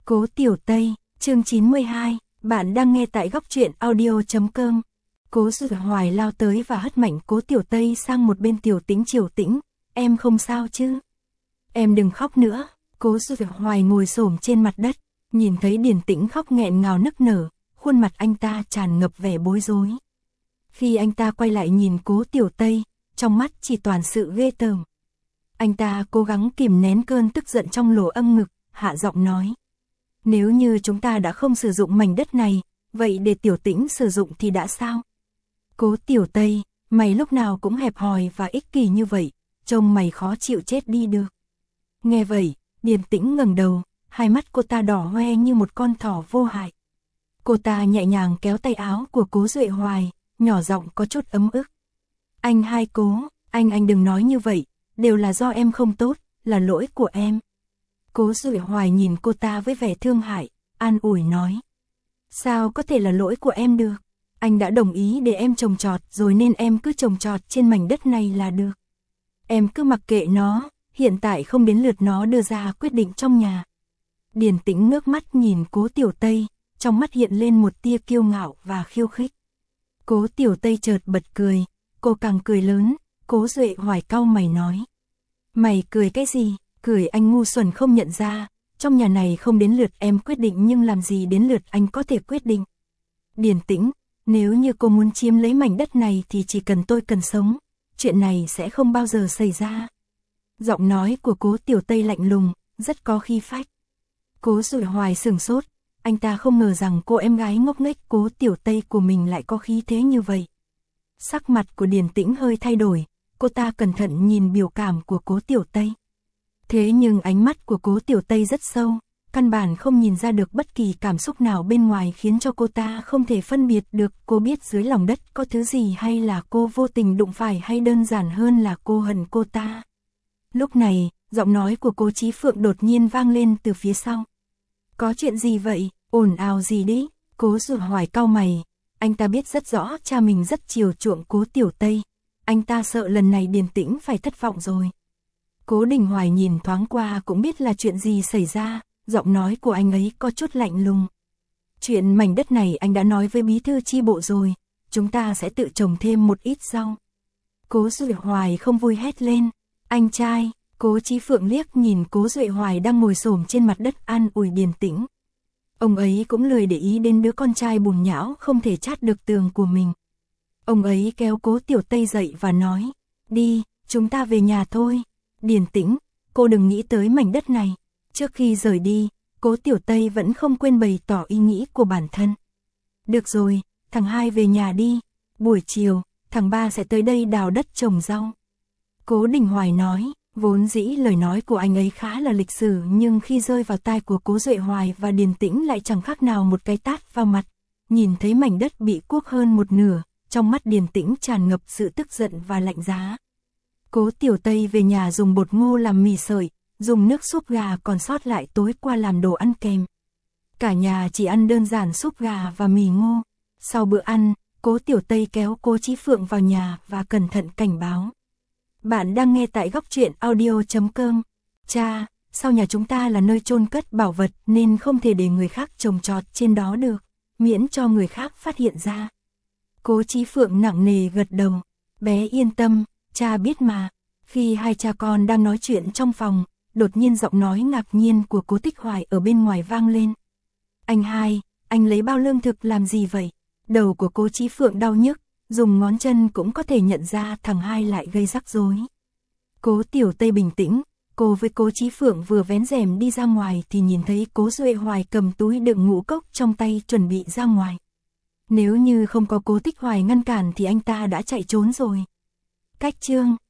Cố Tiểu Tây, chương 92, bạn đang nghe tại góc truyện audio.com. Cố Duệ Hoài lao tới và hất mạnh Cố Tiểu Tây sang một bên. Tiểu Tĩnh, Triều Tĩnh, em không sao chứ? Em đừng khóc nữa. Cố Duệ Hoài ngồi xổm trên mặt đất, nhìn thấy Điền Tĩnh khóc nghẹn ngào nức nở, khuôn mặt anh ta tràn ngập vẻ bối rối. Khi anh ta quay lại nhìn Cố Tiểu Tây, trong mắt chỉ toàn sự ghê tởm. Anh ta cố gắng kìm nén cơn tức giận trong lỗ âm ngực, hạ giọng nói. Nếu như chúng ta đã không sử dụng mảnh đất này, vậy để Tiểu Tĩnh sử dụng thì đã sao? Cố Tiểu Tây, mày lúc nào cũng hẹp hòi và ích kỷ như vậy, trông mày khó chịu chết đi được. Nghe vậy, Điền Tĩnh ngẩng đầu, hai mắt cô ta đỏ hoe như một con thỏ vô hại. Cô ta nhẹ nhàng kéo tay áo của Cố Duệ Hoài, nhỏ giọng có chút ấm ức. Anh hai Cố, anh đừng nói như vậy, đều là do em không tốt, là lỗi của em. Cố Duệ Hoài nhìn cô ta với vẻ thương hại, an ủi nói. Sao có thể là lỗi của em được? Anh đã đồng ý để em trồng trọt rồi nên em cứ trồng trọt trên mảnh đất này là được. Em cứ mặc kệ nó, hiện tại không đến lượt nó đưa ra quyết định trong nhà. Điền Tĩnh ngước mắt nhìn Cố Tiểu Tây, trong mắt hiện lên một tia kiêu ngạo và khiêu khích. Cố Tiểu Tây chợt bật cười, cô càng cười lớn. Cố Duệ Hoài cau mày nói. Mày cười cái gì? Cười anh ngu xuẩn không nhận ra, trong nhà này không đến lượt em quyết định nhưng làm gì đến lượt anh có thể quyết định. Điền Tĩnh, nếu như cô muốn chiếm lấy mảnh đất này thì chỉ cần tôi cần sống, chuyện này sẽ không bao giờ xảy ra. Giọng nói của Cố Tiểu Tây lạnh lùng, rất có khí phách. Cố Duệ Hoài sửng sốt, anh ta không ngờ rằng cô em gái ngốc nghếch Cố Tiểu Tây của mình lại có khí thế như vậy. Sắc mặt của Điền Tĩnh hơi thay đổi, cô ta cẩn thận nhìn biểu cảm của Cố Tiểu Tây. Thế nhưng ánh mắt của Cố Tiểu Tây rất sâu, căn bản không nhìn ra được bất kỳ cảm xúc nào bên ngoài khiến cho cô ta không thể phân biệt được cô biết dưới lòng đất có thứ gì hay là cô vô tình đụng phải hay đơn giản hơn là cô hận cô ta. Lúc này, giọng nói của Cố Chí Phượng đột nhiên vang lên từ phía sau. Có chuyện gì vậy, ồn ào gì đấy? Cố Duệ Hoài cau mày, anh ta biết rất rõ cha mình rất chiều chuộng Cố Tiểu Tây, anh ta sợ lần này Điền Tĩnh phải thất vọng rồi. Cố Đình Hoài nhìn thoáng qua cũng biết là chuyện gì xảy ra, giọng nói của anh ấy có chút lạnh lùng. Chuyện mảnh đất này anh đã nói với bí thư chi bộ rồi, chúng ta sẽ tự trồng thêm một ít rau. Cố Duệ Hoài không vui hét lên, anh trai. Cố Chí Phượng liếc nhìn Cố Duệ Hoài đang ngồi xổm trên mặt đất an ủi Điền Tĩnh. Ông ấy cũng lười để ý đến đứa con trai bùn nhão không thể chát được tường của mình. Ông ấy kéo Cố Tiểu Tây dậy và nói, đi, chúng ta về nhà thôi. Điền Tĩnh, cô đừng nghĩ tới mảnh đất này. Trước khi rời đi, Cố Tiểu Tây vẫn không quên bày tỏ ý nghĩ của bản thân. Được rồi, thằng hai về nhà đi. Buổi chiều, thằng ba sẽ tới đây đào đất trồng rau. Cố Đình Hoài nói, vốn dĩ lời nói của anh ấy khá là lịch sử nhưng khi rơi vào tai của Cố Duệ Hoài và Điền Tĩnh lại chẳng khác nào một cái tát vào mặt. Nhìn thấy mảnh đất bị cuốc hơn một nửa, trong mắt Điền Tĩnh tràn ngập sự tức giận và lạnh giá. Cố Tiểu Tây về nhà dùng bột ngô làm mì sợi, dùng nước súp gà còn sót lại tối qua làm đồ ăn kèm. Cả nhà chỉ ăn đơn giản súp gà và mì ngô. Sau bữa ăn, Cố Tiểu Tây kéo Cố Chí Phượng vào nhà và cẩn thận cảnh báo. Bạn đang nghe tại góc truyện audio.com. Cha, sau nhà chúng ta là nơi chôn cất bảo vật nên không thể để người khác trồng trọt trên đó được, miễn cho người khác phát hiện ra. Cố Chí Phượng nặng nề gật đầu. Bé yên tâm, cha biết mà. Khi hai cha con đang nói chuyện trong phòng, đột nhiên giọng nói ngạc nhiên của Cố Tích Hoài ở bên ngoài vang lên. Anh hai, anh lấy bao lương thực làm gì vậy? Đầu của Cố Chí Phượng đau nhức, dùng ngón chân cũng có thể nhận ra thằng hai lại gây rắc rối. Cố Tiểu Tây bình tĩnh, cô với Cố Chí Phượng vừa vén rèm đi ra ngoài thì nhìn thấy Cố Duệ Hoài cầm túi đựng ngũ cốc trong tay chuẩn bị ra ngoài. Nếu như không có Cố Tích Hoài ngăn cản thì anh ta đã chạy trốn rồi. Cách chương